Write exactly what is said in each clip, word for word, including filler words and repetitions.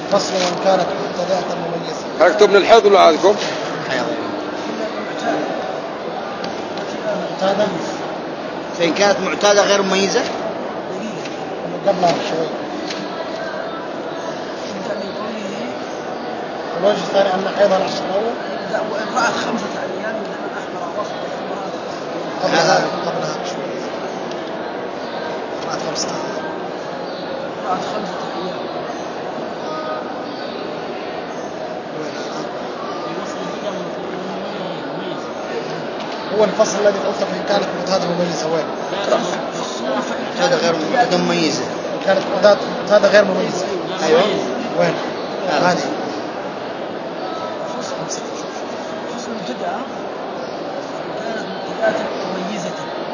فصل وإن كانت مبتدأة مميزة. هل اكتب من الحيض ولا عندكم؟ حيض. معتادة. فإن كانت معتادة غير مميزة. قبلها شوي. الوجه الثاني أن حيضها العشر الأول. لا وإن رأت خمسة أيام من أحمر وصل قبلها قبلها شوي. رأت خمسة أيام. رأت خمسة أيام. هو الفصل الذي قلت فإن كانت معتادة مميزة وين؟ معتادة غير معتادة مميزة. كانت معتادة غير مميزة. أيوة. وين؟ هذه. فصل مبتدأ كانت مبتدأة مميزة.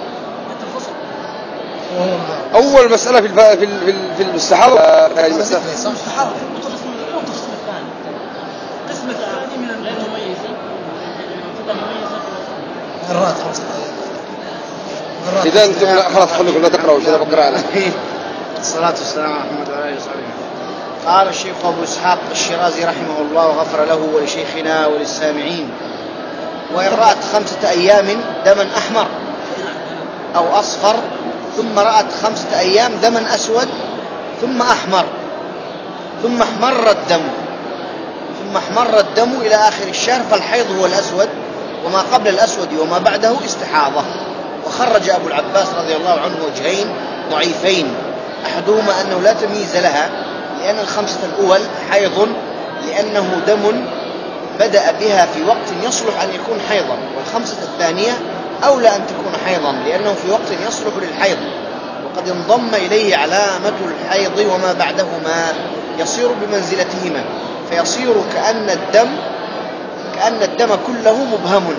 أول مسألة في الف... في ال... في المستحاضة هذه المسألة. المستحاضة في التفصيل الثاني. القسم الثاني من غير مميزة. مبتدأ مميزة. مرات خمسة أيام. إذا أنتم خلاص خلوكم لا تقرأوا شو بقرأ أنا. الصلاة والسلام على محمد وعلى آله وصحبه. قال الشيخ أبو إسحاق الشيرازي رحمه الله وغفر له ولشيخنا وللسامعين: وإن رأت خمسة أيام دما أحمر أو أصفر ثم رأت خمسة أيام دما أسود ثم أحمر ثم احمر الدم ثم احمر الدم إلى آخر الشهر فالحيض هو الأسود، وما قبل الأسود وما بعده استحاضة. وخرج أبو العباس رضي الله عنه وجهين ضعيفين، أحدهما أنه لا تمييز لها لأن الخمسة الأول حيض لأنه دم بدأ بها في وقت يصلح أن يكون حيضا، والخمسة الثانية أولى أن تكون حيضا لأنه في وقت يصلح للحيض، وقد انضم إليه علامة الحيض وما بعدهما يصير بمنزلتهما، فيصير كأن الدم كأن الدم كله مبهم،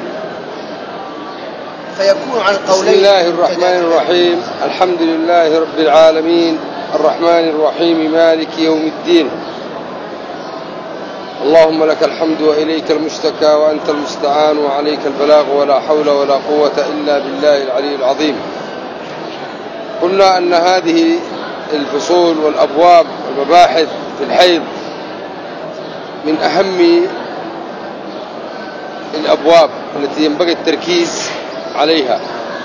فيكون على القولين. بسم الله الرحمن الرحيم. الحمد لله رب العالمين الرحمن الرحيم مالك يوم الدين. اللهم لك الحمد وإليك المشتكى وأنت المستعان وعليك البلاغ ولا حول ولا قوة إلا بالله العلي العظيم. قلنا أن هذه الفصول والأبواب والمباحث في الحيض من أهم الأبواب التي ينبغي التركيز عليها،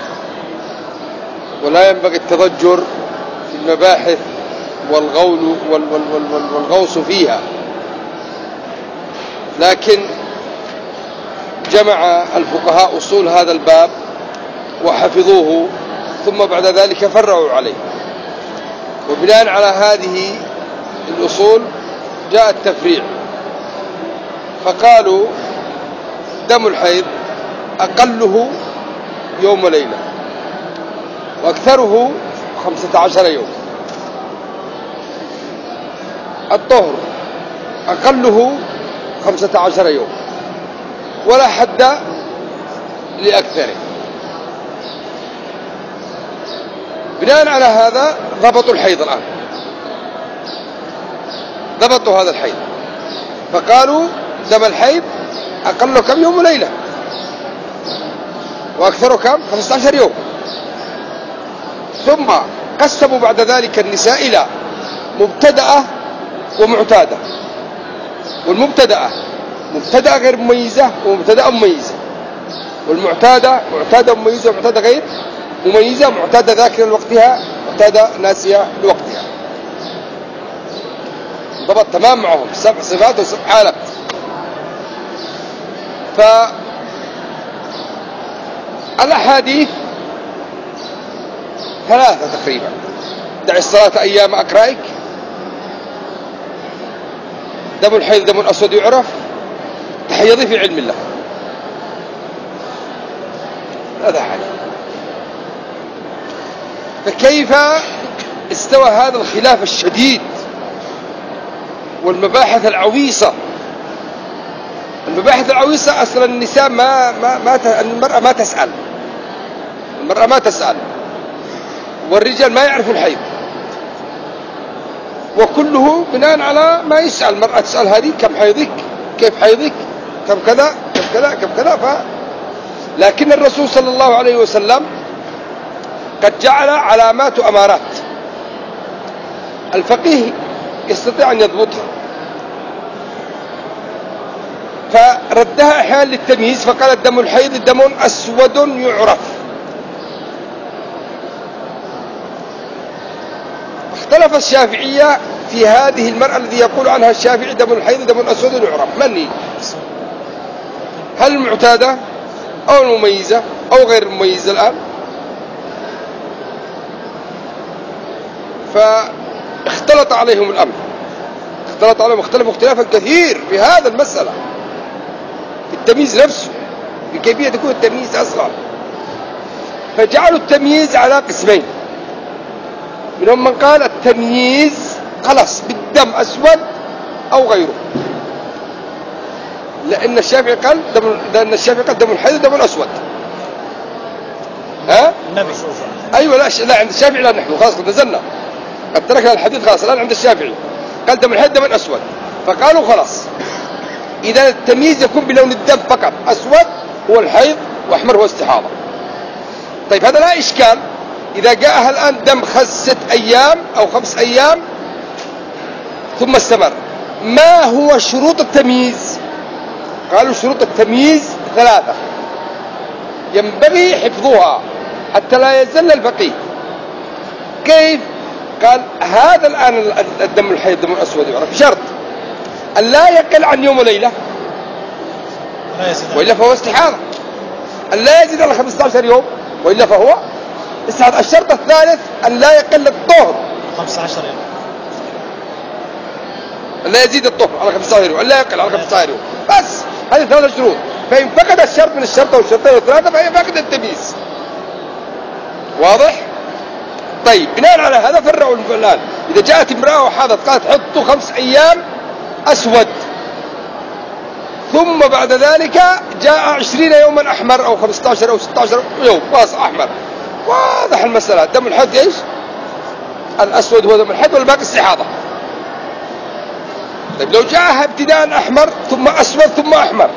ولا ينبغي التضجر في المباحث والغول والغوص فيها، لكن جمع الفقهاء أصول هذا الباب وحفظوه ثم بعد ذلك فرعوا عليه، وبناء على هذه الأصول جاء التفريع، فقالوا دم الحيض أقله يوم وليلة وأكثره خمسة عشر يوم. الطهر أقله خمسة عشر يوم ولا حد لأكثره. بناء على هذا ضبطوا الحيض الآن، ضبطوا هذا الحيض، فقالوا دم الحيض أقله كم يوم وليلة وأكثره كم خمسة عشر يوم. ثم قسموا بعد ذلك النساء إلى مبتدأة ومعتادة، والمبتدأة مبتدأة غير مميزة ومبتدأة مميزة، والمعتادة معتادة مميزة ومعتادة غير مميزة، معتادة ذاكرة لوقتها معتادة ناسية لوقتها. ضبط تمام معهم سبع صفات وسبع حالات. فالأحاديث ثلاثة تقريبا: دع الصلاة أيام أقرائك، دم الحيض دم أسود يعرف، تحيضي في علم الله. هذا حاجة. فكيف استوى هذا الخلاف الشديد والمباحث العويصة؟ المباحث العويصة أصلا النساء ما ما ما المرأة ما تسأل، المرأة ما تسأل، والرجال ما يعرفوا الحيض، وكله بناء على ما يسأل. المرأة تسأل هذه كم حيضك، كيف حيضك، كم كذا كم كذا كم كذا. ف... لكن الرسول صلى الله عليه وسلم قد جعل علامات وأمارات الفقيه يستطيع أن يضبطها، فردها أحيانا للتمييز فقال الدم الحيض دم أسود يعرف. اختلف الشافعية في هذه المرأة الذي يقول عنها الشافعي دم الحيض دم أسود يعرف، من هي؟ هل المعتادة أو المميزة أو غير المميزة الآن؟ فاختلط عليهم الأمر، اختلط عليهم اختلفوا اختلافا كثير في هذا المسألة، في التمييز نفسه، في كيفية يكون التمييز أصلا. فجعلوا التمييز على قسمين، منهم من قال التمييز خلاص بالدم أسود أو غيره، لأن الشافعي قال دم، لأن الشافعي قال دم الحيض دم أسود. ها؟ النبي أيوة لا لا عند الشافعي لا، نحن خلاص نزلنا قد تركنا الحديث خلاص، الآن عند الشافعي قال دم الحيض دم أسود، فقالوا خلاص إذا التمييز يكون بلون الدم فقط، أسود هو الحيض وأحمر هو استحاضة. طيب هذا لا إشكال إذا جاءها الآن دم خمس ست أيام أو خمس أيام ثم استمر. ما هو شروط التمييز؟ قالوا شروط التمييز ثلاثة ينبغي حفظها حتى لا يزل الفقيه. كيف؟ قال هذا الآن الدم الحيض دم الأسود يعرف شرط أن لا يقل عن يوم وليلة وإلا فهو استحاضة، أن لا يزيد على خمسة عشر يوم وإلا فهو استحاضة. الشرط الثالث أن لا يقل الطهر خمسة عشر يوم، أن لا يزيد الطهر على خمسة عشر يوم، أن لا يقل على خمسة عشر يوم، بس هذه ثلاث شروط. فإن فقد الشرط من الشرط والشرطين والثلاثة فهي فقد التمييز. واضح؟ طيب بناء على هذا فرعوا الآن إذا جاءت امرأة وحاضت قالت حطوا خمس أيام أسود ثم بعد ذلك جاء عشرين يوما أحمر أو خمسة عشر أو ستة عشر يوم واضح أحمر، واضح المسألة. دم الحيض إيش؟ الأسود هو دم الحيض والباقي استحاضة. طيب لو جاءها ابتداء أحمر ثم أسود ثم أحمر،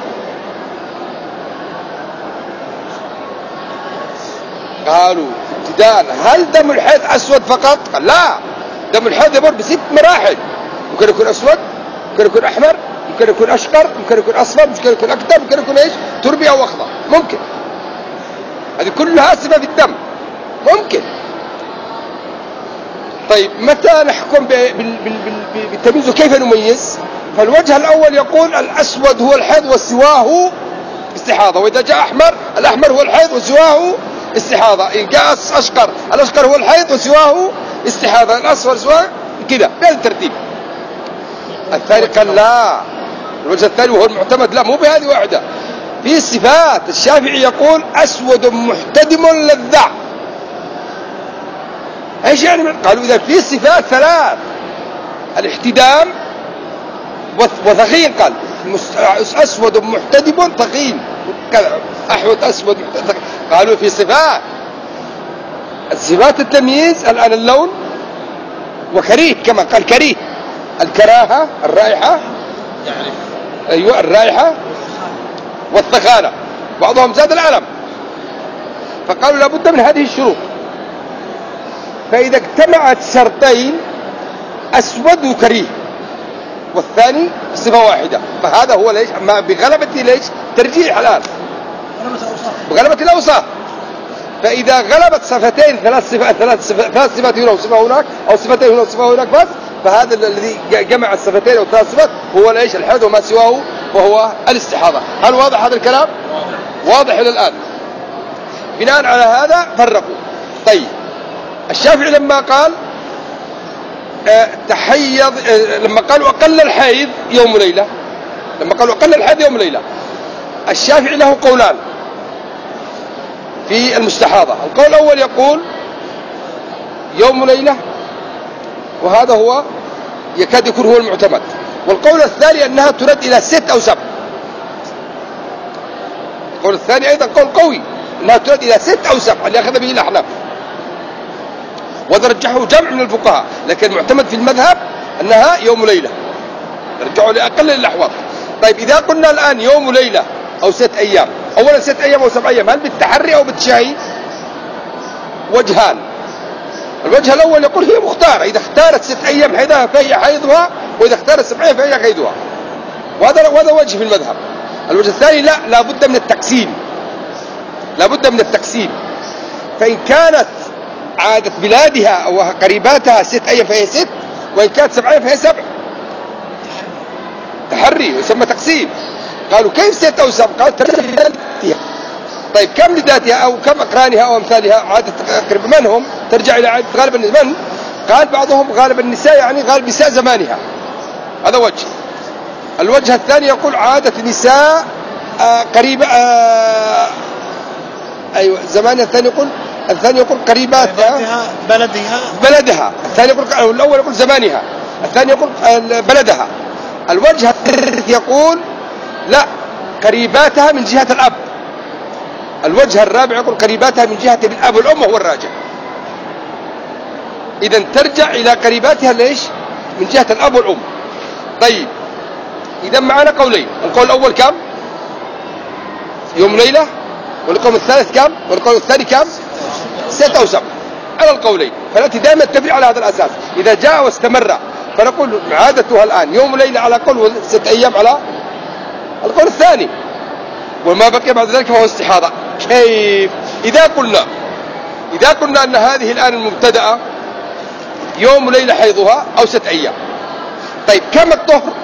قالوا ابتداء هل دم الحيض أسود فقط؟ قال لا، دم الحيض يمر بست مراحل، ممكن يكون أسود، ممكن يكون أحمر، ممكن يكون أشقر، ممكن يكون أصفر، ممكن يكون أكتر، ممكن يكون إيش؟ تربي أو أخضر، ممكن. هذه كلها صفة في الدم، ممكن. طيب متى نحكم بالتمييز وكيف نميز؟ فالوجه الأول يقول الأسود هو الحيض وسواه استحاضة، وإذا جاء أحمر الأحمر هو الحيض وسواه استحاضة، إن جاء أشقر الأشقر هو الحيض وسواه استحاضة، الأصفر سواه كده بهذا الترتيب. الثاني قال لا، الوجه الثاني وهو المعتمد لا، مو بهذه واحدة، في الصفات الشافعي يقول أسود محتدم لذع. ايش يعني؟ قالوا إذا في صفات ثلاث، الاحتدام وثقيل، قال أسود محتدم ثقيل كذا، أحوت أسود محتدم. قالوا في صفات الصفات التمييز الآن اللون وكريه، كما قال كريه، الكراهة الرائحة يعرف أيوة الرائحة والثخانة، بعضهم زاد العلم. فقالوا لابد من هذه الشروط. فإذا اجتمعت شرطين أسود وكريه والثاني صفة واحدة فهذا هو ليش ما بغلبة ليش ترجيح الآن بغلبة الأوصاف. فإذا غلبت صفتين ثلاث صفات ثلاث صفات ثلاث صفات هنا وصفة هناك أو صفتين هنا وصفة هناك بس، فهذا الذي جمع الصفتين أو ثلاث صفات هو ليش الحيض وما سواه وهو الاستحاضة. هل واضح هذا الكلام؟ واضح إلى الآن. بناء على هذا فرقوا. طيب الشافعي لما قال اه تحيض اه لما قالوا أقل الحيض يوم وليلة، لما قالوا أقل الحيض يوم وليلة، الشافعي له قولان في المستحاضة. القول الأول يقول يوم وليلة وهذا هو يكاد يكون هو المعتمد، والقول الثاني أنها ترد إلى ست أو سبع. القول الثاني أيضا قول قوي أنها ترد إلى ست أو سبع اللي أخذ به الأحناف، وهذا رجحه جمع من الفقهاء، لكن المعتمد في المذهب أنها يوم وليلة، رجعوا لأقل الأحوال. طيب إذا قلنا الآن يوم وليلة أو ست أيام، أولا ست أيام أو سبع أيام، هل بالتحري أو بالتشهي؟ وجهان. الوجه الأول يقول هي مختارة، إذا اختارت ست أيام حيضها فهي حيضها، وإذا اختارت سبع أيام فهي حيضها، وهذا وهذا وجه في المذهب. الوجه الثاني لا، لابد من التقسيم، لابد من التقسيم. فإن كانت عادة بلادها أو قريباتها ست أيام فهي ست، وإن كانت سبع أيام فهي سبع. تحري ويسمى تقسيم. قالوا كيف ست أو سبع؟ قالوا ترجع لذاتها. طيب كم لذاتها أو كم أقرانها أو أمثالها عادة قريب من هم؟ ترجع إلى عادة غالب من؟ قال بعضهم غالب النساء، يعني غالب نساء زمانها. هذا وجه. الوجه الثاني يقول عادة نساء آه قريبة آه أيوة زمانها. الثاني يقول الثاني يقول قريباتها بلدها بلدها. الثاني يقول الأول يقول زمانها، الثاني يقول بلدها. الوجه الثالث يقول لا، قريباتها من جهة الأب. الوجه الرابع يقول قريباتها من جهة الأب والأم، هو الراجع. إذن ترجع إلى قريباتها ليش؟ من جهة الأب والأم. طيب إذا معنا قولين. القول الأول كم؟ يوم ليلة. والقول الثالث كم؟ والقول الثاني كم؟ ستة أو سبع. على القولين. فنأتي دائما نتبع على هذا الأساس. إذا جاء واستمر فنقول عادتها الآن يوم ليلة على قول، ست أيام على القول الثاني، وما بقي بعد ذلك فهو استحاضة. كيف؟ إذا قلنا إذا قلنا أن هذه الآن المبتدأة يوم ليلة حيضها أو ست أيام. طيب كم الطهر؟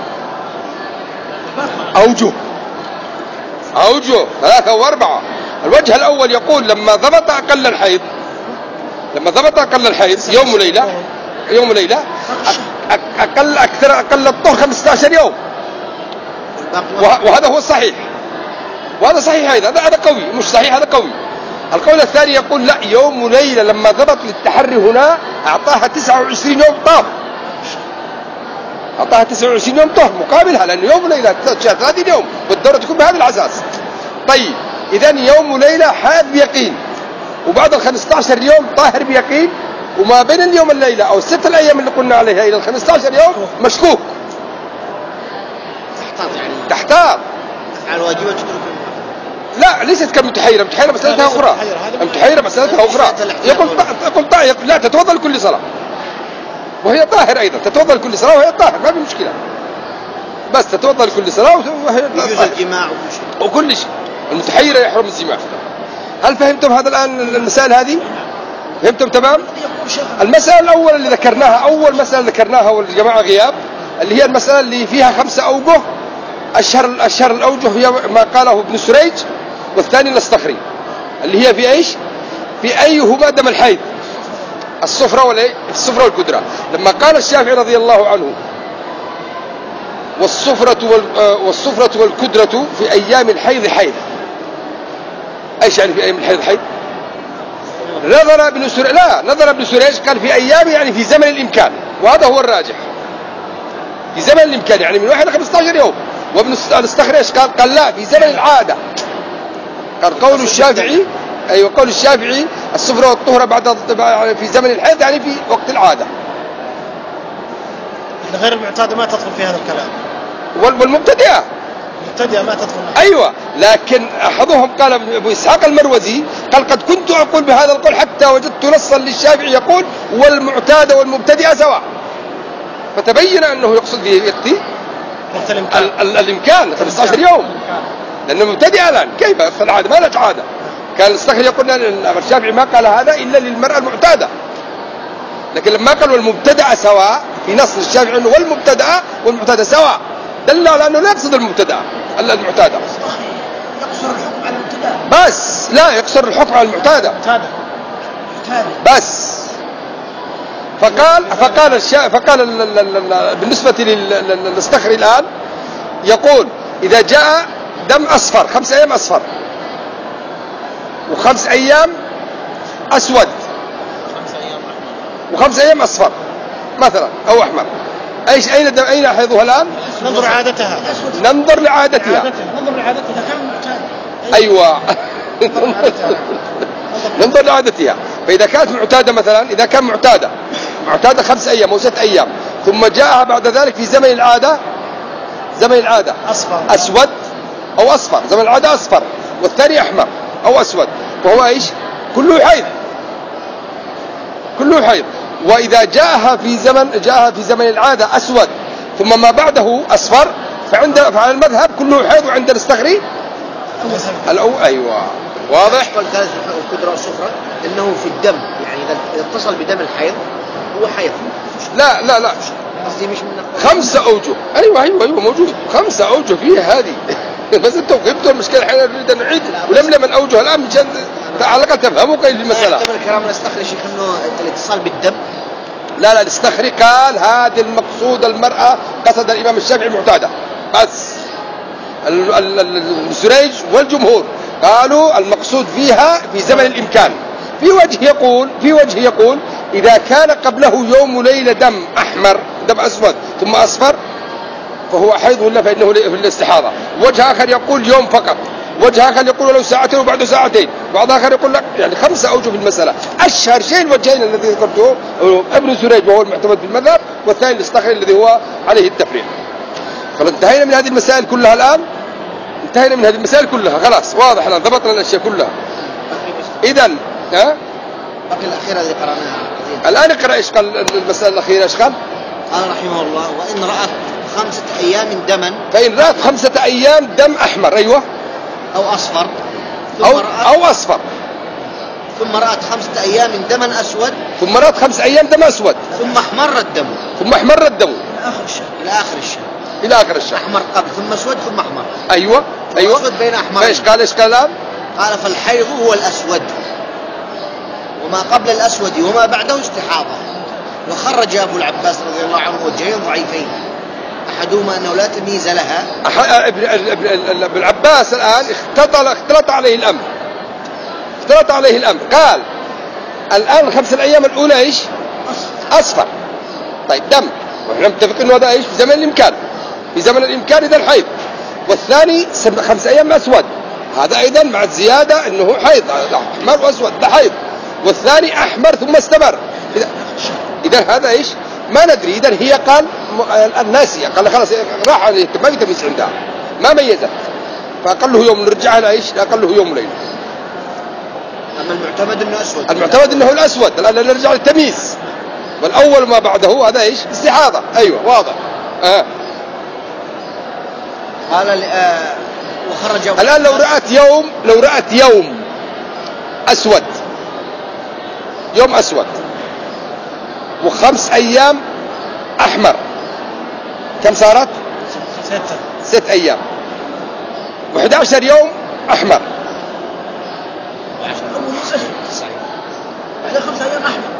أوجه أوجه ثلاثة وأربعة. الوجه الأول يقول لما ضبط أقل الحيض، لما ضبط أقل الحيض يوم ليلة، يوم ليلة أقل أكثر أقل الطهر خمسة عشر يوم، وهذا هو الصحيح، وهذا صحيح أيضا. هذا قوي، مش صحيح، هذا قوي. القول الثاني يقول لا، يوم ليلة لما ضبط للتحري هنا أعطاها تسعة وعشرين يوم طهر، أعطاها تسعة وعشرين يوم طهر مقابلها، لأنه يوم ليلة ثلاثين يوم والدورة تكون بهذا الأساس. طيب إذن يوم ليلة حاد بيقين، وبعد ال خمسة عشر يوم طاهر بيقين، وما بين اليوم الليلة أو الست الأيام اللي قلنا عليها إلى ال خمسة عشر يوم مشكوك. تحتاط يعني تحتاط على الواجبات تترك. لا ليست كمتحيرة، متحيرة مسألتها أخرى، متحيرة مسألتها أخرى. يقول يقول طاهر، لا تتوضأ لكل صلاة وهي طاهر أيضا، تتوضأ لكل صلاة وهي طاهر، ما في مشكلة، بس تتوضأ لكل صلاة وهي يجوز الجماع وكل شيء وكل شيء. المتحيرة يحرم الجماع. هل فهمتم هذا الآن المسائل هذه؟ فهمتم تمام؟ المسألة الأولى اللي ذكرناها، أول مسألة ذكرناها والجماعة غياب، اللي هي المسألة اللي فيها خمسة أوجه. أشهر أشهر الأوجه هي ما قاله ابن سريج والثاني الأصطخري، اللي هي في إيش؟ في أيهما دم الحيض، الصفرة ولا الصفرة والكدرة. لما قال الشافعي رضي الله عنه والصفرة والصفرة والكدرة في أيام الحيض حيض، ايش يعني في ايام الحيض حيض؟ نظر ابن سريج، لا نظر ابن سريج قال في ايام يعني في زمن الامكان، وهذا هو الراجح، في زمن الامكان يعني من واحد ل خمسة عشر يوم. وابن الاستخري قال قال لا في زمن العاده. قال قول الشافعي، ايوه قول الشافعي الصفرة والطهرة بعد في زمن الحيض يعني في وقت العاده. غير المعتاده ما تدخل في هذا الكلام، والمبتدئه المبتدئه ما تدخل. ايوه، لكن احدهم قال ابو اسحاق المروزي قال قد كنت اقول بهذا القول حتى وجدت نصا للشافعي يقول والمعتاده والمبتدئه سواء، فتبين انه يقصد به يقتي وقت الامكان ال- الامكان خمسة عشر يوم، لانه مبتدئه الان كيف في العاده ما له عاده. كان الاستخري يقول ان الشافعي ما قال هذا الا للمراه المعتاده، لكن لما قال والمبتدئه سواء في نص الشافعي انه والمبتدئه والمعتاده سواء، دل على انه لا يقصد المبتدئه الا المعتاده. يقصر الحكم على المبتدأ بس لا يقصر الحكم على المعتاده بس. فقال فقال الشا فقال ال ال ال ال بالنسبه للاستخري الان يقول اذا جاء دم اصفر خمس ايام اصفر وخمس ايام اسود وخمس ايام اصفر مثلا او احمر، ايش اين دم اين حيضها الان؟ ننظر عادتها، ننظر لعادتها، ننظر لعادتها إذا كان معتاد. ايوه ننظر لعادتها. فاذا كانت معتاده مثلا، اذا كان معتاده معتاده خمس ايام او ست ايام ثم جاءها بعد ذلك في زمن العاده، زمن العاده اصفر اسود او اصفر، زمن العاده اصفر والثاني احمر او اسود، وهو ايش؟ كله حيض، كله حيض. واذا جاءها في زمن جاءها في زمن العاده اسود ثم ما بعده اصفر فعند فعلى المذهب كله حيض، وعند الاستغري الأو أيوة واضح. قال القدرة والصفرة إنه في الدم، يعني إذا اتصل بدم الحيض هو حيض. لا لا لا قصدي مش من خمسة أوجه. أيوة أيوة أيوة موجود خمسة أوجه فيها هذه. بس أنتوا فهمتوا المشكلة، الحين نريد نعيد ولملم الأوجه الآن مشان على الأقل تفهموا كيف المسألة. يحتمل الكلام الاستخري شيخ إنه الاتصال بالدم. لا لا الاستخري قال هذه المقصود المرأة، قصد الإمام الشافعي معتادة بس. السريج والجمهور قالوا المقصود فيها في زمن الإمكان. في وجه يقول في وجه يقول إذا كان قبله يوم وليلة دم أحمر دم أسود ثم أصفر فهو حيض، ولا فإنه في الاستحاضة. وجه آخر يقول يوم فقط، وجه آخر يقول ولو ساعتين وبعده ساعتين، بعض آخر يقول لك يعني خمسة أوجه في المسألة. أشهر شيء الوجهين الذي ذكرته ابن سريج وهو المعتمد في المذهب، والثاني الاستخري الذي هو عليه التفريق. خلاص انتهينا من هذه المسائل كلها الآن، انتهينا من هذه المسائل كلها خلاص واضح الآن، ضبطنا الأشياء كلها. إذن ها بقي الأخيرة اللي قرأناها الآن اقرأ إيش قال المسألة الأخيرة إيش قال؟ قال رحمه الله وإن رأت خمسة أيام دما، فإن رأت خمسة أيام دم أحمر أيوة أو أصفر أو, أو أصفر ثم رأت خمسة أيام دما أسود ثم رأت خمسة أيام دم أسود ثم احمر الدم ثم احمر الدم إلى آخر الشهر إلى آخر الشهر أحمر قبل ثم أسود ثم أحمر. أيوة أيوة أسود بين أحمر. إيش قال إيش قال الآن؟ قال فالحيض هو الأسود، وما قبل الأسود وما بعده استحاضة. وخرج أبو العباس رضي الله عنه وجهين ضعيفين، أحدهما أنه لا تمييز لها. ابن العباس الآن اختلط, اختلط عليه الأمر اختلط عليه الأمر قال الآن الخمس الأيام الأولى إيش؟ أصفر. طيب دم، ونحن متفقين أنه هذا إيش في زمن الإمكان، في زمن الإمكان إذا الحيض. والثاني خمس أيام أسود، هذا أيضا مع الزيادة أنه حيض أحمر وأسود ده حيض. والثاني أحمر ثم استمر. إذا هذا إيش ما ندري. إذا هي قال الناسية، قال خلاص راح عليه ما يتميز عندها ما ميزت، فأقله يوم نرجعها لا إيش أقله يوم وليلة. أما المعتمد أنه أسود، المعتمد أنه الأسود. الآن نرجع للتمييز، والأول ما بعده هذا إيش استحاضة. أيوة واضح. آه. قال آه وخرج الآن لو رأت يوم لو رأت يوم أسود، يوم أسود وخمس أيام أحمر، كم صارت؟ ستة ست أيام وإحدى عشر يوم أحمر. بعد خمسة أيام أحمر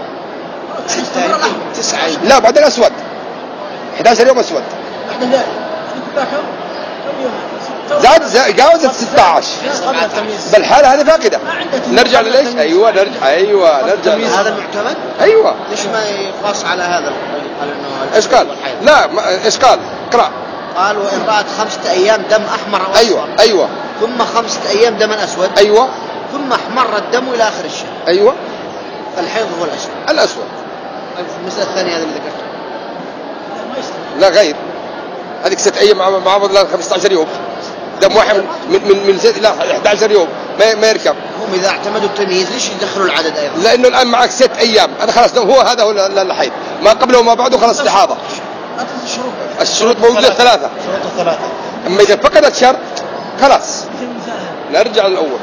تسعة لا بعدين أسود، إحدى عشر يوم أسود بعد ذلك كم يوم زاد جاوزت ستة عشر. بالحالة هذه فاقدة. نرجع لليش؟ أيوة نرجع أيوة نرجع هذا المعتمد. أيوة ليش ما يقاس على هذا؟ قال إنه إيش قال؟ لا إيش قال؟ اقرأ. قال وإن رأت خمسة أيام دم أحمر أو أصفر. أيوة أيوة ثم خمسة أيام دم أسود. أيوة ثم احمر الدم إلى آخر الشهر. أيوة فالحيض هو الأسود. الأسود. المسألة الثانية هذه اللي ذكرتها لا غير هذيك ست أيام مع مع بعض خمسة عشر يوم دم واحد من من من ست إلى إحدى عشر يوم ما ما يركب. هم إذا اعتمدوا التمييز ليش يدخلوا العدد أيضا؟ لأنه الآن معك ست أيام هذا خلاص هو هذا هو الحيض، ما قبله وما بعده خلاص استحاضة. الشروط موجودة ثلاثة. شروط الثلاثة. أما إذا فقدت شرط خلاص نرجع للأول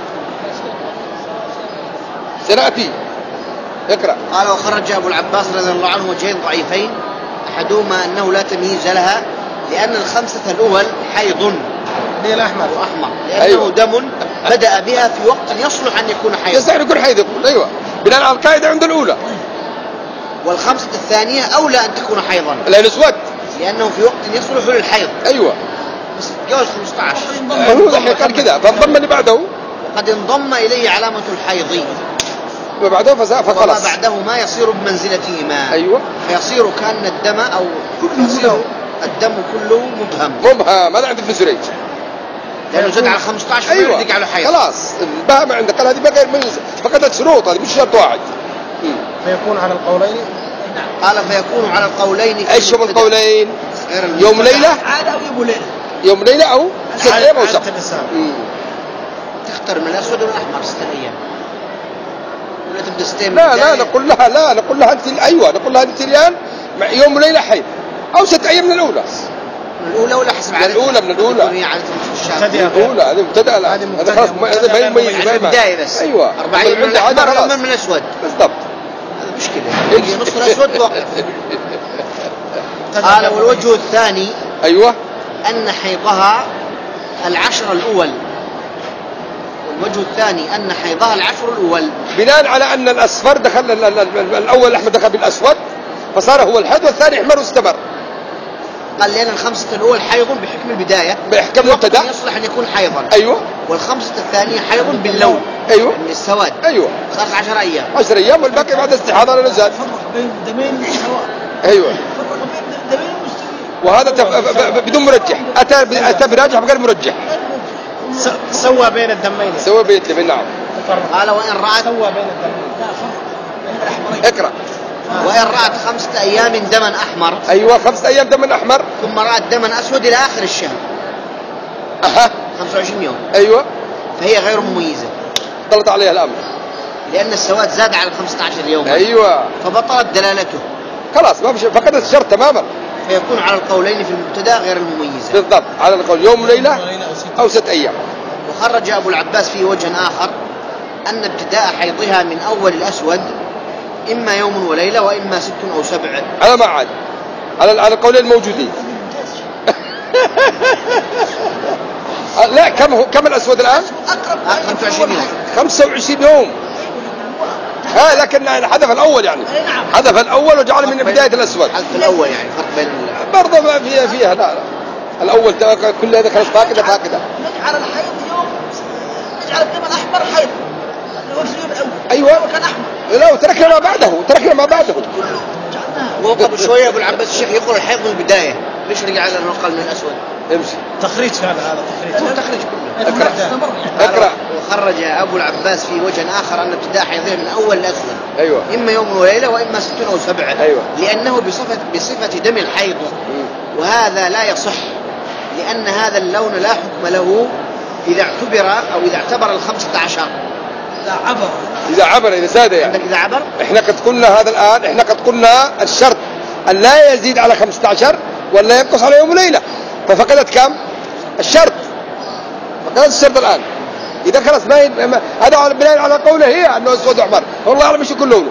سنأتي. اقرأ. قال وخرج أبو العباس رضي الله عنه وجهين ضعيفين، أحدهما أنه لا تمييز لها لأن الخمسة الأول حيض ليه الأحمر وأحمر، لأنه أيوة. دم بدأ بها في وقت يصلح أن يكون حيض. يصلح أن يكون حيض يقول أيوة بناء على القاعدة عند الأولى. والخمسة الثانية أولى أن تكون حيضا لأن أسود لأنه في وقت يصلح للحيض. أيوة بس جوز خمسة عشر هو الحين قال كذا فانضم اللي بعده وقد انضم إليه علامة الحيض وبعده فخلاص وما بعده ما يصير بمنزلتهما. أيوة فيصير كأن الدم أو يصير الدم كله مبهم مبهم. هذا عند ابن سريج لأنه زاد على خمسة عشر أيوة ويزيد على حيض. خلاص البهم عندك قال هذه غير ميزة فقدت شروط، هذه مش شرط واحد. فيكون على القولين. قال فيكون على القولين. ايش هم القولين؟ يوم ليلة عادة أو يوم ليلة. يوم ليلة أو ست أيام أو سبت. تختار من الأسود والأحمر ست أيام ولا تبدأ ستين. لا لا نقول لها لا نقول لها أنت أيوة نقول لها أنت الآن يوم ليلة حيض أو ست أيام من الأولى من الأولى ولا حسب من عادتها؟ الأولى من الأولى هي عادة الشهر. من الأولى هذه مبتدأ الآن هذه هذا خلاص ما- هذا ما يميز يعني البداية بس. أيوة أربعين من عنده عادة الأحمر خلاص ولا من الأسود؟ بالضبط هذا مشكلة. يجي نص الأسود وقف. قال والوجه الثاني أيوة أن حيضها العشر الأول. والوجه الثاني أن حيضها العشر الأول بناء على أن الأصفر دخل ال- ال- ال- الأول الأحمر دخل بالأسود فصار هو الحيض والثاني أحمر واستمر قال لأن الخمسة الأول حيض بحكم البداية بإحكام وقت مبتدأ يصلح أن يكون حيضا. أيوة والخمسة الثانية حيض باللون أيوة من السواد أيوة صارت عشر أيام. عشر أيام والباقي بعد استحاضة ولا نزال فرق بين دمين سواء. أيوة فرق بين دمين مستويين. وهذا تف... ب- ب- بدون مرجح أتى ب- أتى براجح بغير مرجح س- سوى بين الدمين. سوى بيت لمن نعم قال وإن رأت سوى بين الدمين. لا فرق بين الأحمرين. اقرأ وإن رأت خمسة أيام دما أحمر أيوة خمسة أيام دم أحمر ثم رأت دما أسود إلى آخر الشهر أها خمسة وعشرين يوم أيوة فهي غير مميزة اختلط عليها الأمر لأن السواد زاد على خمسة عشر يوما أيوة فبطلت دلالته خلاص ما في شيء فقدت الشرط تماما فيكون على القولين في المبتدأ غير المميزة. بالضبط على القول يوم وليلة أو ست أيام وخرج أبو العباس في وجه آخر أن ابتداء حيضها من أول الأسود إما يوم وليلة وإما ست أو سبع. على ما عاد على على القولين الموجودين لا كم هو كم الأسود الآن خمسة وعشرين يوم. خمسة وعشرين يوم ها لكن حذف الأول يعني حذف الأول وجعل من بداية الأسود حذف الأول يعني فرق بين ال- برضه ما فيها فيها لا لا الأول تبقى كل هذا خلاص فاقدة فاقدة نجعل الحيض يوم نجعل الدم الأحمر حيض. هو اليوم الأول. أيوة كان أحمر. لا وتركنا ما بعده تركنا ما بعده جعلناها. وقبل شوية أبو العباس الشيخ يقول الحيض من البداية ليش رجع على أنه قال من الأسود؟ امشي تخريج هذا هذا تخريج. هو تخرج كله. اقرأ استمر يعني. اقرأ وخرج أبو العباس في وجه آخر أن ابتداء حيضها من أول الأسود أيوة إما يوم وليلة وإما ست أو سبع. أيوة. لأنه بصفة بصفة دم الحيض وهذا لا يصح لأن هذا اللون لا حكم له إذا اعتبر أو إذا اعتبر الخمسة عشر. لا عبر. إذا عبر إذا ساد يعني عندك إذا عبر احنا قد قلنا هذا الآن احنا قد قلنا الشرط أن لا يزيد على خمسة عشر ولا ينقص على يوم وليلة ففقدت كم الشرط فقدت الشرط الآن إذا خلاص ما, ي... ما هذا على بناء على قوله هي أنه أسود وأحمر والله أعلم ايش يكون لونه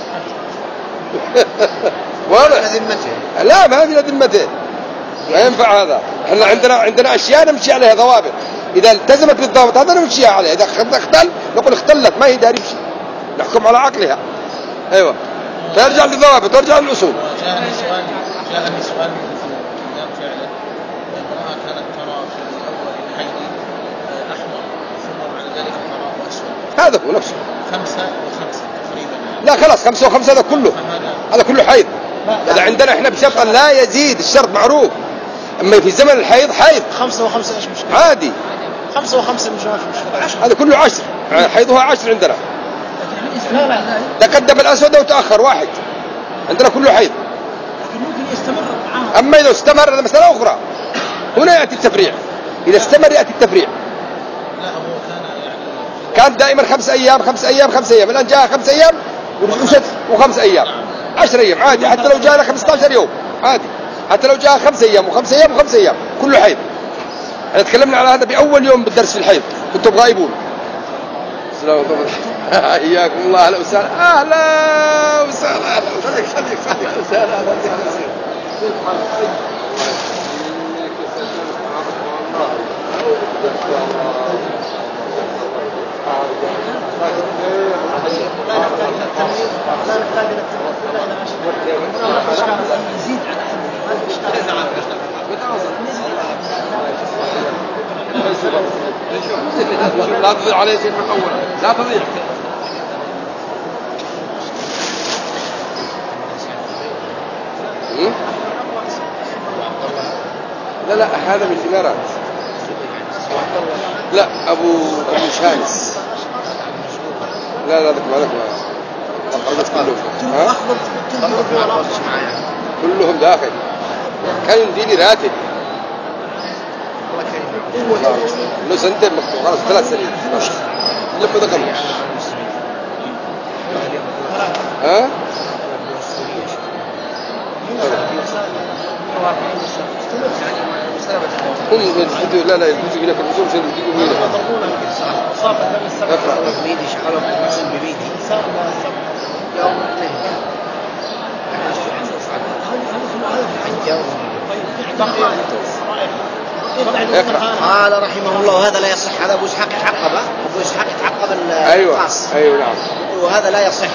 واضح ذمته. لا ما في ذمته ما ينفع هذا احنا عندنا عندنا أشياء نمشي عليها ضوابط إذا التزمت بالضابط هذا نمشي عليها إذا اختل نقول اختلت ما هي داري شيء نحكم على عقلها أيوة فيرجع للضوابط ويرجع للأصول. جاءني سؤال جاءني سؤال مثل الإمام فعلا امرأة كانت ترى في أول الحيض أحمر ثم بعد ذلك تراه أسود. هذا هو نفسه خمسة وخمسة تقريبا يعني. لا خلاص خمسة وخمسة هذا كله هذا كله حيض. هذا عندنا احنا بشرط أن لا يزيد الشرط معروف أما في زمن الحيض حيض خمسة وخمسة ايش مشكلة؟ عادي خمسة وخمسة مش ما في مشكلة. هذا كله عشر حيضها عشر عندنا لا لا تقدم الأسود وتأخر واحد عندنا كله حيض. لكن ممكن يستمر معاها. أما إذا استمر هذا مسألة أخرى هنا يأتي التفريع إذا استمر يأتي التفريع. لا هو كان يعني كان دائما خمس أيام خمس أيام خمس أيام الآن جاء خمس أيام وست وخمس أيام عشر أيام عادي حتى لو جاء خمسة عشر يوم عادي حتى لو جاء خمس أيام وخمس أيام وخمس أيام كله حيض. احنا تكلمنا على هذا بأول يوم بالدرس في الحيض كنتم غائبون. السلام عليكم حياكم الله أهلا وسهلا أهلا وسهلا أهلا خليك خليك خليك وسهلا أهلا يزيد على لا تضيع عليه شيء من أول لا تضيع. لا لا هذا من الإمارات. لا أبو أبو شايس لا لا ذاك ما ذاك كلهم كلهم داخل كان يديني راتب له سنتين مكتوب خلاص ثلاث سنين لما ذكر ها لا لا الكتب هنا كالرسوم سيد الكتب هنا. صار الدم السبع. اقرأ بميدي شغلوا بالحسن بميدي. صار السبع. يوم الاثنين. قال رحمه الله وهذا لا يصح. هذا أبو إسحاق يتعقبه. أبو إسحاق يتعقب الخاص. أيوة أيوة نعم. وهذا لا يصح.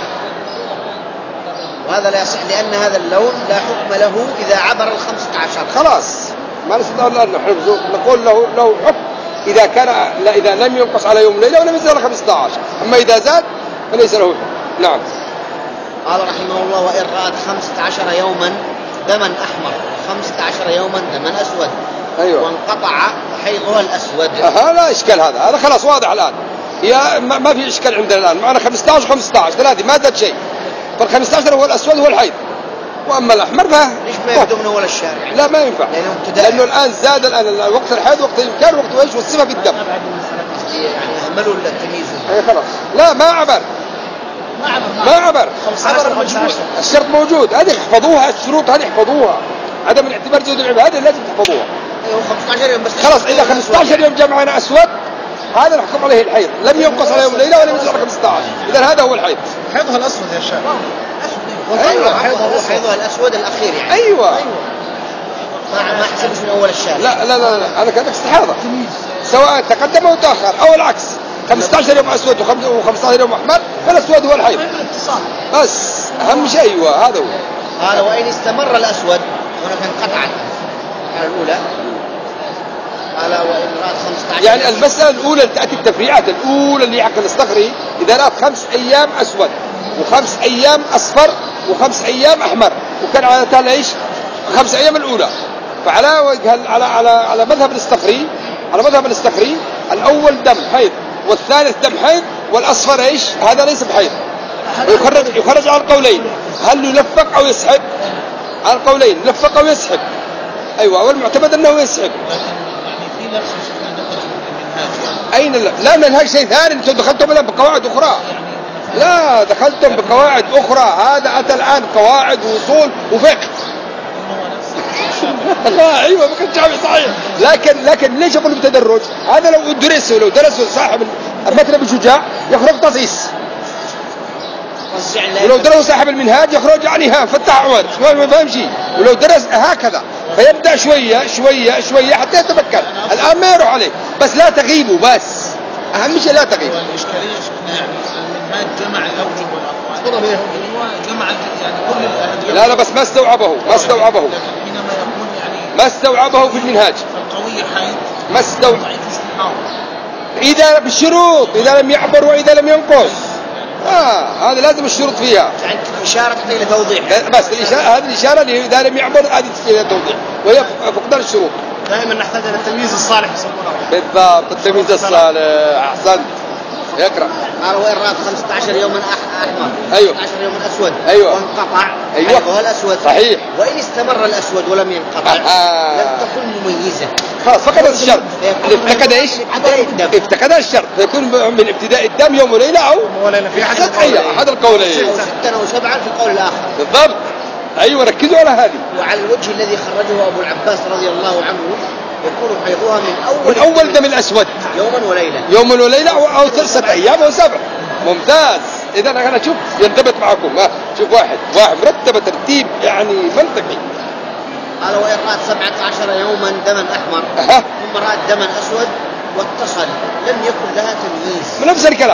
وهذا لا يصح لأن هذا اللون لا حكم له إذا عبر الخمسة عشر. خلاص ما نستطيع أن نحفظه. نقول له له حكم إذا كان لا إذا لم ينقص على يوم ليلة ولم يزل على خمسة عشر. أما إذا زاد فليس له حكم. نعم. قال رحمه الله وإن رأت خمسة عشر يوما دما أحمر خمسة عشر يوما دما أسود. أيوة. وانقطع حيضها الأسود. أها لا إشكال هذا هذا خلاص واضح الآن. هي ما, ما في إشكال عندنا الآن معنا خمسة عشر خمسة عشر ثلاثة ما زاد شيء. فالخمسة عشر هو الأسود هو الحيض. وأما الأحمر فه ليش ما يبدو من أول الشارع؟ لا ما ينفع لأنه الآن زاد الآن وقت الحيض وقت الإمكان وقت إيش والصفة في الدم. يعني أهملوا التمييز. أي خلاص لا ما عبر ما عبر ما عبر عبر مجموع. الشرط موجود. هذه احفظوها الشروط هذه احفظوها. عدم الاعتبار جزء العبادة هذه لازم تحفظوها. أيوه خمسة عشر يوم بس. خلاص إذا خمسة عشر يوم جمعنا أسود هذا نحكم عليه الحيض. لم ينقص على يوم ليلة ولم يزل على خمسة عشر. إذا هذا هو الحيض. حيضها الأسود يا شيخ. أيوه حيضها الأسود الأخير يعني. أيوه. ما ما حسبش من أول الشارع. لا لا لا, لا. هذا كان استحاضة سواء تقدم أو تأخر أو العكس. خمسة عشر يوم أسود وخمسة عشر يوم أحمر فالأسود هو الحيض بس أهم شيء. أيوة هذا هو. قال وإن استمر الأسود هنا كان قطعا الحالة الأولى. قال وإن رأت خمسة عشر يعني المسألة الأولى تأتي التفريعات الأولى اللي حق الاستخري إذا رأت خمس أيام أسود وخمس أيام أصفر وخمس أيام أحمر وكان عادة إيش خمس أيام الأولى. فعلى وجه على على على مذهب الاستخري على مذهب الاستخري الأول دم حيض والثالث دم حيض والأصفر إيش هذا ليس بحيض. ويخرج يخرج على القولين هل يلفق أو يسحب. على القولين يلفق أو يسحب. أيوة والمعتمد أنه يسحب. في لفظ شفنا دخل المنهاج. أين لا لا منهاج شيء ثاني. أنتم دخلتم الآن بقواعد أخرى. لا دخلتم بقواعد أخرى. هذا أتى الآن قواعد وصول وفقه. لا أيوة ما كان شعبي صحيح. لكن لكن ليش أقول بتدرج. هذا لو درسوا لو درسوا صاحب المتن بشجاع يخرج تصيص. ولو درسوا صاحب المنهاج يخرج يعني ها فتح عمر ما فهم شيء. ولو درس هكذا فيبدأ شوية شوية شوية حتى يتمكن. الآن ما يروح عليه بس لا تغيبوا بس أهم شيء لا تغيبوا. والإشكالية شفنا يعني المنهاج جمع الأوجه والأقوال. جمع يعني كل الأدلة. لا لا بس ما استوعبه ما استوعبه. حينما يكون يعني ما استوعبه في المنهاج. القوي حيض ما استوعب. ضعيف استحاضة. إذا بالشروط إذا لم يعبر وإذا لم ينقص. آه هذا لازم الشروط فيها. يعني إشارة إلى توضيح. بس الإشارة هذه الإشارة اللي إذا لم يعبر هذه إلى توضيح وهي فقدان الشروط. دائما نحتاج إلى التمييز الصالح يسمونه. بالضبط التمييز الصالح. أحسنت. يقرأ. قال وإن رأت خمسة عشر يوما أحمر. أيوة. خمسة عشر يوما أسود. أيوة. وانقطع. أيوة. حيضها الأسود. صحيح. وإن استمر الأسود ولم ينقطع آه. لم تكن مميزة. خلاص فقد الشرط. افتقد ايش؟ ابتداء الدم. افتقد الشرط فيكون من ابتداء الدم يوم وليلة او في احد احد القولين. أو ستا أو سبعا في القول الآخر. بالضبط. ايوه ركزوا على هذه. وعلى الوجه الذي خرجه أبو العباس رضي الله عنه يكون حيضها من أول من اول دم الاسود يوما وليلة. يوم وليلة او, أو ثلاثة ايام او سبع. ممتاز. اذا انا اشوف ينضبط معكم. ها شوف واحد واحد مرتبة ترتيب يعني منطقي. قال وإن رأت سبعة عشر يوما دما أحمر أه. ثم رأت دما أسود واتصل لم يكن لها تمييز. من نفس الكلام.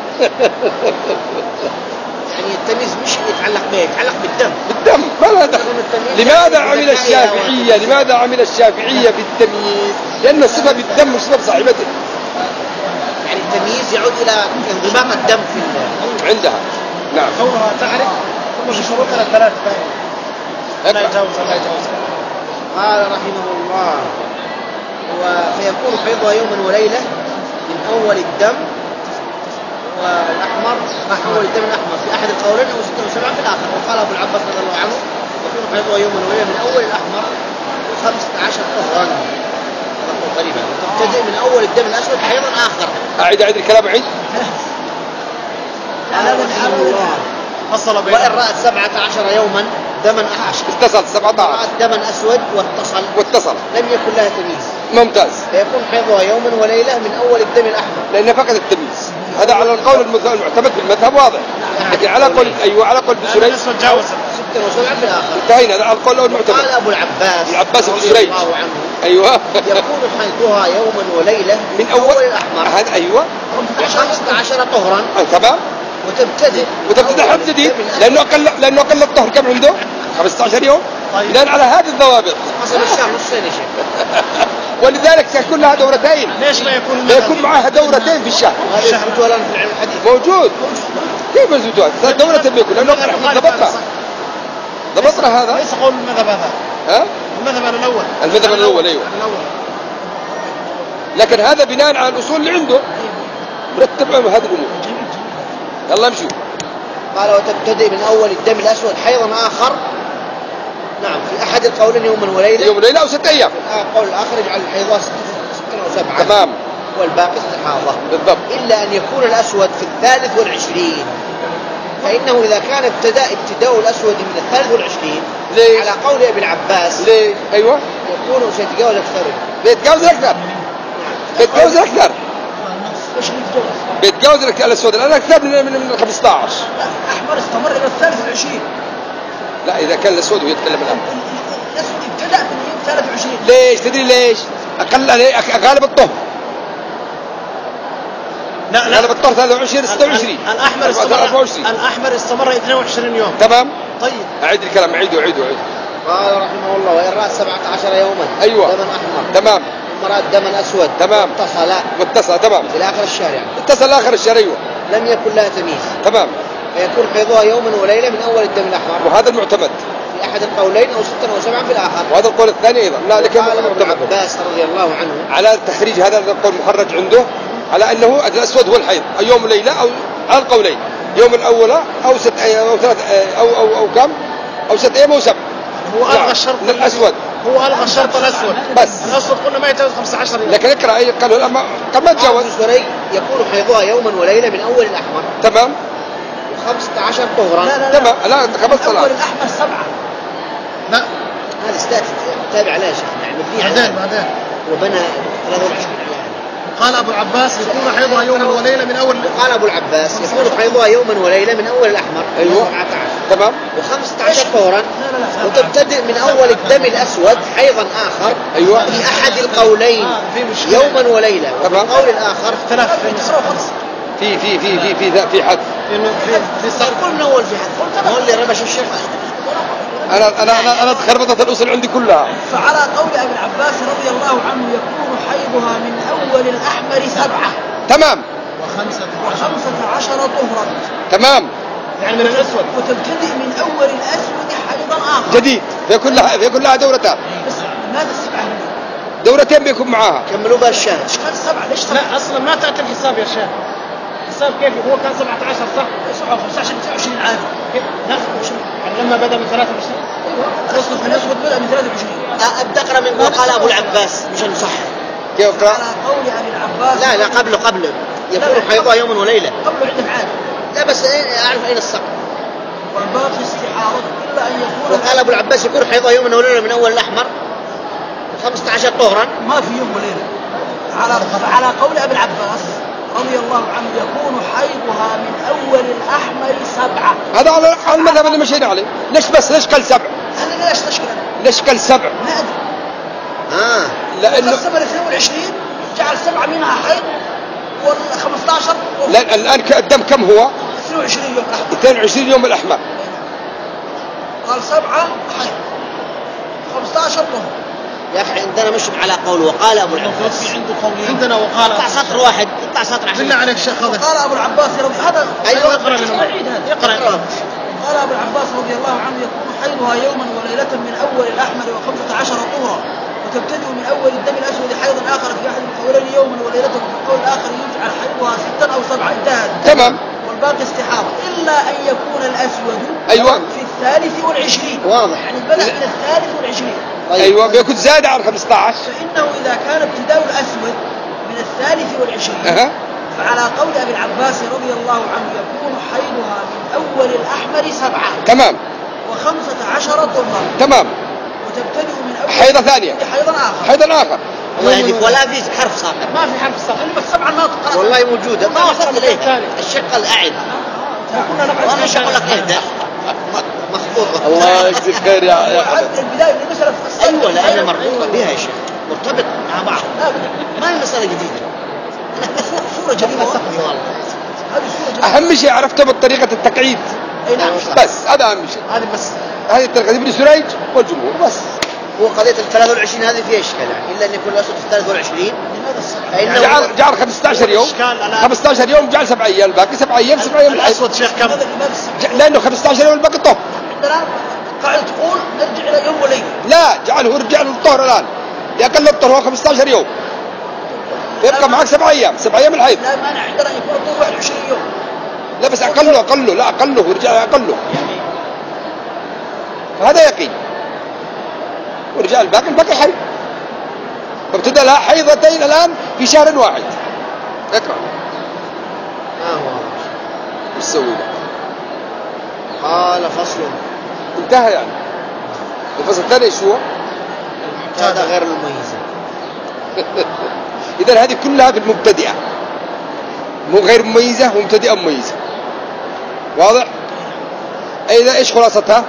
يعني التمييز مش يتعلق به يتعلق بالدم. بالدم ما لها دخل. لماذا عمل الشافعية لماذا عمل الشافعية بالتمييز لأن الصفة بالدم مش صفة بصاحبته. يعني التمييز يعود إلى انضباط الدم في عندها. نعم. كونها تعرف ثم بشروطها الثلاث لا يجاوز لا يجاوز. قال رحمه الله فيكون حيضها يوما وليلة من أول الدم والأحمر أول الدم الأحمر في أحد القولين أو ستة وسبعة في الآخر. وقال أبو العباس رضي الله عنه يكون حيضها يوما وليلة من أول الأحمر وخمسة عشر طهرا قريبا تبتدئ من أول الدم الأسود حيضا آخر. أعيد أعيد الكلام أعيد. قال رحمه الله فصل بينهم. وإن رأت سبعة عشر يوما دما أحمر اتصل سبعة عشر رأت دما أسود واتصل واتصل لم يكن لها تمييز. ممتاز. فيكون حيضها يوما وليلة من أول الدم الأحمر. لأنه فقد التمييز. هذا على القول المعتمد في المذهب واضح. لكن على قول أيوة على قول ابن سريج ستة وسبعة في الآخر. انتهينا. هذا على القول المعتمد. قال أبو العباس العباس بن رضي سريج الله عنه أيوة يكون حيضها يوما وليلة من أول أول الأحمر هذا أيوة وخمسة عشر طهرا آه تمام. وتبتدئ وتبتدئ حد جديد لأنه أقل لأنه أقل الطهر كم عنده؟ خمسة عشر يوم. طيب. لأن على هذه الضوابط. حسب الشهر نصين يا شيخ. ولذلك تكون لها دورتين. ليش ما يكون لا يكون معها دورتين في الشهر. وهذا يثبتها لنا في العلم الحديث. موجود. كيف يثبتها؟ ثلاث دورتين بيكون لأنه ضبطنا. ضبطنا هذا. ليس قول المذهب هذا. ها؟ المذهب الأول. المذهب الأول أيوه. الأول. لكن هذا بناء على الأصول اللي عنده. مرتب هذه الأمور. يلا امشوا. قال وتبتدئ من أول الدم الأسود حيضا آخر. نعم في أحد القولين يوما وليلة. يوم وليلة أو ستة أيام. القول الآخر يجعل الحيضة ستة وسبعة. تمام. والباقي استحاضة. بالضبط. إلا أن يكون الأسود في الثالث والعشرين. فإنه إذا كان ابتداء ابتداء الأسود من الثالث والعشرين ليه؟ على قول أبي العباس ليه؟ أيوة. يكون سيتجاوز أكثر. بيتجاوز أكثر. بيتجاوز أكثر. ايش نتجوز؟ بيتجاوز الأسود الآن أكثر من من من خمسة عشر. الاحمر استمر الى الثالث والعشرين. لا إذا كان الأسود ويتكلم الآن. الاسود ابتدأ من يوم ثلاثة وعشرين. ليش؟ تدري ليش؟ أقل عليه غالب الطهر. لا لا. غالب الطهر ثلاثة وعشرين ستة وعشرين. الأحمر استمر الأحمر استمر اثنين وعشرين يوم. تمام. طيب. أعيد الكلام أعيده أعيده أعيده. قال رحمه الله وإن رأى سبعة عشر يوما. أيوة. دما أحمر. تمام. ثم رأى دما أسود. تمام. اتصل. متصل تمام. إلى آخر الشارع. اتصل آخر الشهر أيوة. لم يكن لها تمييز. تمام. فيكون حيضها يوما وليلة من أول الدم الأحمر. وهذا المعتمد. في أحد القولين أو ستة وسبعة في الآخر. وهذا القول الثاني أيضا. لا لكن قال ابن المعتمد. عباس رضي الله عنه على تخريج هذا القول محرج عنده على أنه الأسود هو الحيض يوم وليلة أو على القولين يوم الأول أو ست أيام أو ثلاث أو أو أو كم أو ست أيام أو سبع. هو ألغى الشرط الأسود. هو ألغى الشرط الأسود. بس. الأسود قلنا ما يتجاوز خمسة عشر يوم. لكن اقرأ أي قالوا لا ما قال ما تجاوز. يكون حيضها يوما وليلة من أول الأحمر. تمام. وخمسة عشر طهرا. لا لا لا. تمام. لا قبل صلاة. اول الاحمر سبعة. لا. هذا استاذ تابع عليه شيخ يعني مبني على بعدين بعدين. وبنى ثلاثة وعشرين على هذا. قال أبو العباس يكون حيضها يوما وليلة من أول. قال أبو العباس يكون حيضها يوما وليلة من أول الأحمر. أيوة. سبعة عشر. تمام. وخمسة عشر طهرا. لا لا لا. وتبتدئ من أول الدم الأسود حيضا آخر. أيوة. في أحد القولين آه في مشكلة. يوما وليلة. وفي تمام. القول الآخر اختلاف في في في في في في في حد. في في في السقف. كل من أول في حد. هو اللي رمش الشيخ. أنا أنا أنا أنا تخربطت الأصول عندي كلها. فعلى قول ابي العباس رضي الله عنه يكون حيضها من اول الاحمر سبعة. تمام. وخمسة وخمسة عشر طهرا. تمام. يعني من الأسود. وتبتدئ من اول الاسود حيضا اخر. جديد في كلها في كلها دورتان. بس ماذا السبعة هنا؟ دورتين بيكون معاها. كملوا بها الشاهد. ايش كان سبعة؟ ليش سبعة؟ لا أصلا ما تأتي الحساب يا شيخ. حساب كيف هو كان سبعة عشر صح؟ سبعة وخمسة عشر تسعة وعشرين عام. لا يعني لما بدأ من ثلاثة وعشرين. الاسود الاسود بدأ من ثلاثة وعشرين. أبدأ أقرأ من ما قال أبو العباس مشان نصح. كيف على قرأ؟ قول ابي العباس. لا لا قبله قبله يكون حيضها يوما وليلة. قبله عندك عادي. لا بس أعرف أين السقف. والباقي استحاضة إلا أن يكون. وقال أبو العباس يكون حيضها يوما وليلة من أول الأحمر خمسة عشر طهرا. ما في يوم وليلة. على على قول أبي العباس رضي الله عنه يكون حيضها من أول الأحمر سبعة. هذا على على المذهب اللي مشينا عليه. ليش بس ليش قال سبع؟ أنا ليش تشكل؟ ليش قال سبع؟ ما أدري. آه. لأنه قسم الاثنين والعشرين جعل سبعة منها حيض والخمسة عشر. لا الآن الدم كم هو؟ اثنين وعشرين يوم الأحمر. اثنين وعشرين يوم الأحمر. قال سبعة حيض. خمسة عشر طهر. يا أخي عندنا مش على قول وقال أبو العباس. في عنده قولين. عندنا وقال. قطع سطر واحد قطع سطر عشان. بالله عليك شيخ هذا. قال أبو العباس رضي هذا. أيوة. اقرأ لنا. عيد هذا. اقرأ. قال أبو العباس رضي الله عنه يكون حيضها يوما وليلة من أول الأحمر وخمسة عشر طهرا. وتبتدئ من أول الدم الأسود حيضا آخر في أحد القولين يوما وليلة وفي القول الآخر يجعل حيضها ستا أو سبعة. انتهت. تمام. والباقي استحاضة إلا أن يكون الأسود. أيوة. في الثالث والعشرين. واضح. يعني بدأ من الثالث والعشرين. طيب. أيوة بيكون زاد عن خمسة عشر. فإنه إذا كان ابتداء الأسود من الثالث والعشرين. أه. فعلى قول أبي العباس رضي الله عنه يكون حيضها من أول الأحمر سبعة. تمام. وخمسة عشر طهرا. تمام. وتبتدئ من أول حيضة ثانية. حيضا آخر. حيضا آخر. الله يهديك ولا في حرف ساقط. ما في حرف ساقط إلا بس سبع ناطق. والله موجودة ما وصلت إليها. الشق الأعد. وأنا مش أقول لك اهدى. مخطوطة. الله يجزيك خير يا يا حبيبي. البداية المسألة أيوة لأنها مربوطة بها يا شيخ. مرتبط مع بعض. ما هي مسألة جديدة. صورة جديدة سقطي والله. هذه صورة جديدة. أهم شيء عرفته بطريقة التقعيد. أي نعم. بس هذا أهم شيء. هذه بس. هذه الطريقة ابن سريج والجمهور بس. هو قضية الثلاثة والعشرين هذه فيها إشكال يعني إلا أن يكون الأسود في الثلاثة والعشرين. لماذا جعل جعل خمسة عشر يوم. خمسة عشر يوم جعل سبع أيام الباقي سبع أيام سبع أيام الأسود شيخ كم؟ لأنه خمسة عشر يوم الباقي طهر. عندنا قاعدة تقول نرجع إلى يوم وليلة. لا جعله ارجع للطهر الآن. لأقل الطهر هو خمسة عشر يوم. يبقى معك سبع أيام سبع أيام الحيض. لا مانع عندنا يكون الطهر واحد وعشرين يوم. لا بس أقله أقله لا أقله ورجع أقله. هذا يقين. ورجع الباقي الباقي حي. فابتدأ لها حيضتين الآن في شهر واحد. اقرأ. ما هو ايش تسوي له؟ قال فصل. انتهى يعني. الفصل الثاني ايش هو؟ هذا غير المميزة. إذا هذه كلها في المبتدئة. مو غير مميزة ومبتدئة مميزة. واضح؟ إذا ايش خلاصتها؟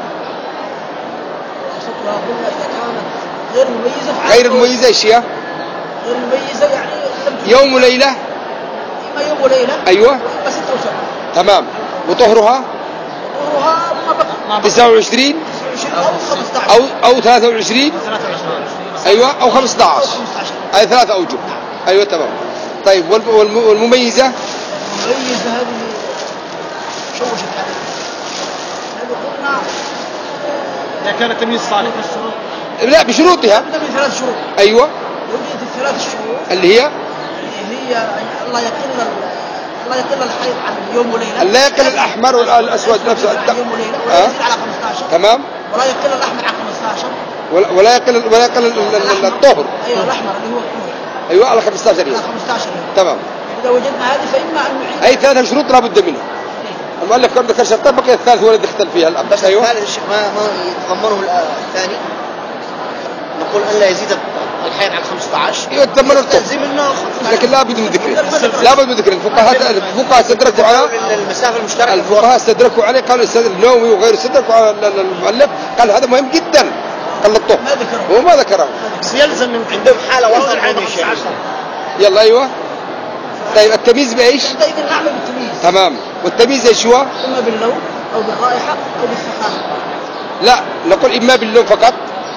خلاصتها قلنا إذا كانت غير مميزة. غير مميزة ايش هي؟ غير مميزة يعني يوم وليلة. إما يوم وليلة. أيوة. إما ستة وسبعة. تمام. وطهرها؟ طهرها ما بقى. تسعة وعشرين. أو خمسة عشر. أو أو ثلاثة وعشرين. أيوة أو خمسة عشر. أي ثلاثة أوجه. أيوة تمام. طيب والمميزة؟ المميزة هذه شوشت عليها. لأنه قلنا إذا كان التمييز صالح. لا بشروطها. بدأ من ثلاث شروط. أيوة. وجدت الثلاث الشروط. اللي هي؟ اللي هي الله يقل الله يقل الحيض عن يوم وليلة. لا يقل الأحمر والأسود نفسه. يوم وليلة ولا يزيد على خمسة عشر. تمام. ولا يقل الأحمر عن خمسة عشر. ولا ولا يقل ولا يقل الطهر. أيوة الأحمر اللي هو الطهر. أيوة على خمسة عشر يوم. على خمسة عشر يوم. تمام. إذا وجدنا هذه فإما أن نعيد. أي ثلاث شروط لا بد منها. المؤلف كان ذكر شرطين بقي الثالث هو الذي اختل فيها الأب. بس أيوة. الثالث الشيخ ما ما يتضمنه الثاني. نقول أن لا يزيد الحيض عن خمسة عشر. يتضمن الطهر. يستلزم منه. لكن لا بد من ذكره. لا بد من ذكره. الفقهاء الفقهاء استدركوا على المسافة المشتركة. الفقهاء استدركوا عليه قالوا الاستاذ النووي وغيره استدركوا على المؤلف قال هذا مهم جدا. قال الطهر. ما ذكره. هو ما ذكره. بس يلزم من عندهم حالة وسط العلم الشيخ. يلا أيوة. طيب التمييز بإيش؟ إذا نعمل بالتمييز. تمام. والتمييز إيش هو؟ إما باللون أو بالرائحة أو بالثقافة. لا نقول إما باللون فقط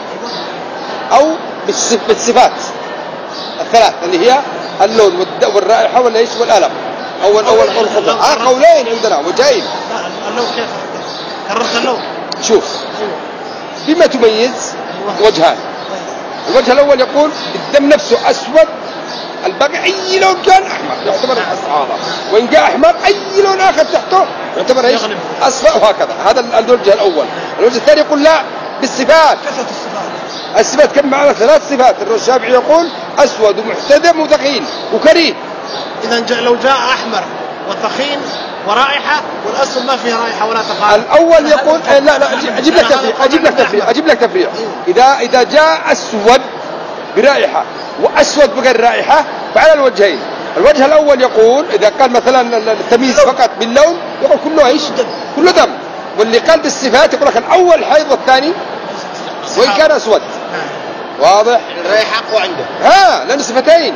أو بالصفات الثلاث اللي هي اللون والرائحة والإيش والألم أو الأول أو الخضر. آه قولين عندنا وجايين. اللون كيف؟ كررت اللون. شوف بما تميز وجهان. الوجه الأول يقول الدم نفسه أسود الباقي أي لون كان أحمر يعتبر هذا. وإن جاء أحمر أي لون آخر تحته يعتبر إيش؟ أصفر وهكذا. هذا الوجه الأول. الوجه الثاني يقول لا بالصفات. كثرة الصفات. الصفات كم معنا ثلاث صفات. الشافعي يقول أسود ومحتدم وثخين وكريه. إذا لو جاء أحمر وثخين ورائحة والأسود ما فيه رائحة ولا تفاعل. الأول يقول لا لا أجيب لك تفريع أجيب لك تفريع أجيب لك تفريع. إذا إذا جاء أسود برائحة وأسود بغير رائحة فعلى الوجهين. الوجه الأول يقول إذا قال مثلا التمييز فقط باللون يقول كله إيش؟ كله دم. واللي قال بالصفات يقول لك الأول حيض والثاني وإن كان أسود. واضح؟ الرائحة أقوى عنده. ها لأن صفتين.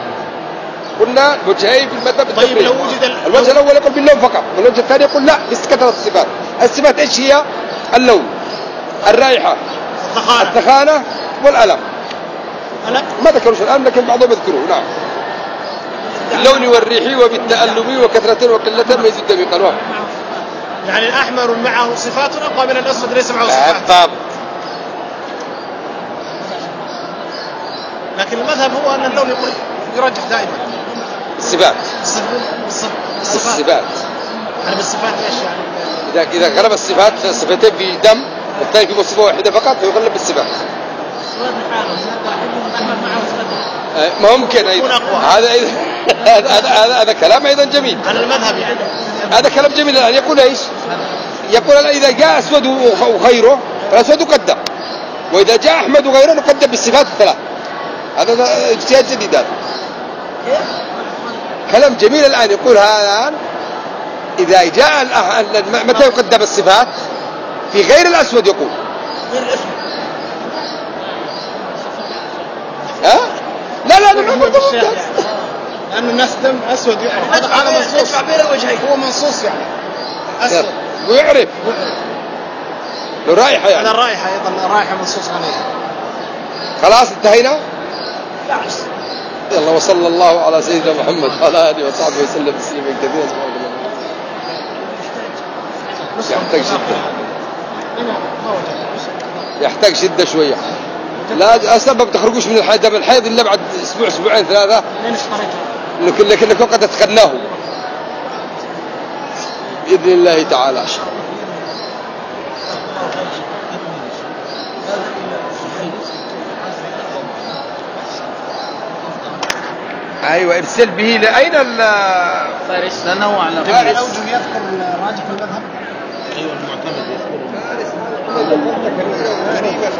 قلنا وجهين في المذهب. طيب لو وجد الوجه الأول يقول باللون فقط والوجه الثاني يقول لا بكثرة الصفات. الصفات إيش هي؟ اللون الرائحة الثخانة والألم. ما ذكروش الآن لكن بعضهم يذكروه. نعم. باللون والريح وبالتألم وكثرة وقلة ما يزيد الدم قالوا. يعني الأحمر معه صفات أقوى من الأسود ليس معه صفات. بالضبط. لكن المذهب هو أن اللون يقول يرجح دائما الصفات. الصفات. يعني بالصفات ايش يعني؟ إذا إذا غلب الصفات صفتين في دم والثاني في صفة واحدة فقط فيغلب بالصفات. ما ممكن أيضا. هذا هذا هذا كلام أيضا جميل. على المذهب يعني. هذا كلام جميل الآن يقول إيش؟ يقول إذا جاء أسود وغيره فالأسود يقدم. وإذا جاء أحمد وغيره نقدم بالصفات الثلاث. هذا اجتهاد جديد هذا. كيف؟ كلام جميل الآن يقول هذا الآن إذا جاء متى يقدم الصفات في غير الأسود يقول غير الاسود. ها؟ لا لا لا ما بالشيخ يعني. لأن الناس دم أسود يعرف هذا هذا منصوص ادفع بين الوجهين. هو منصوص يعني أسود ويعرف له رائحة يعني. هذا الرائحة أيضا رائحة منصوص عليها. خلاص انتهينا. بعد يلا وصلى الله على سيدنا محمد وعلى آله وصحبه وسلم تسليما كثيرا. سبحانك اللهم يحتاج شدة يحتاج شدة شوية. لا أصلا ما بتخرجوش من الحيض من الحيض إلا بعد أسبوع أسبوعين ثلاثة لكن لكنكم قد تتقناه بإذن الله تعالى. أيوة ارسل به لأين ال فارس لأنه أعلم. الأوجه يذكر راجح المذهب. أيوة المعتمد يذكره.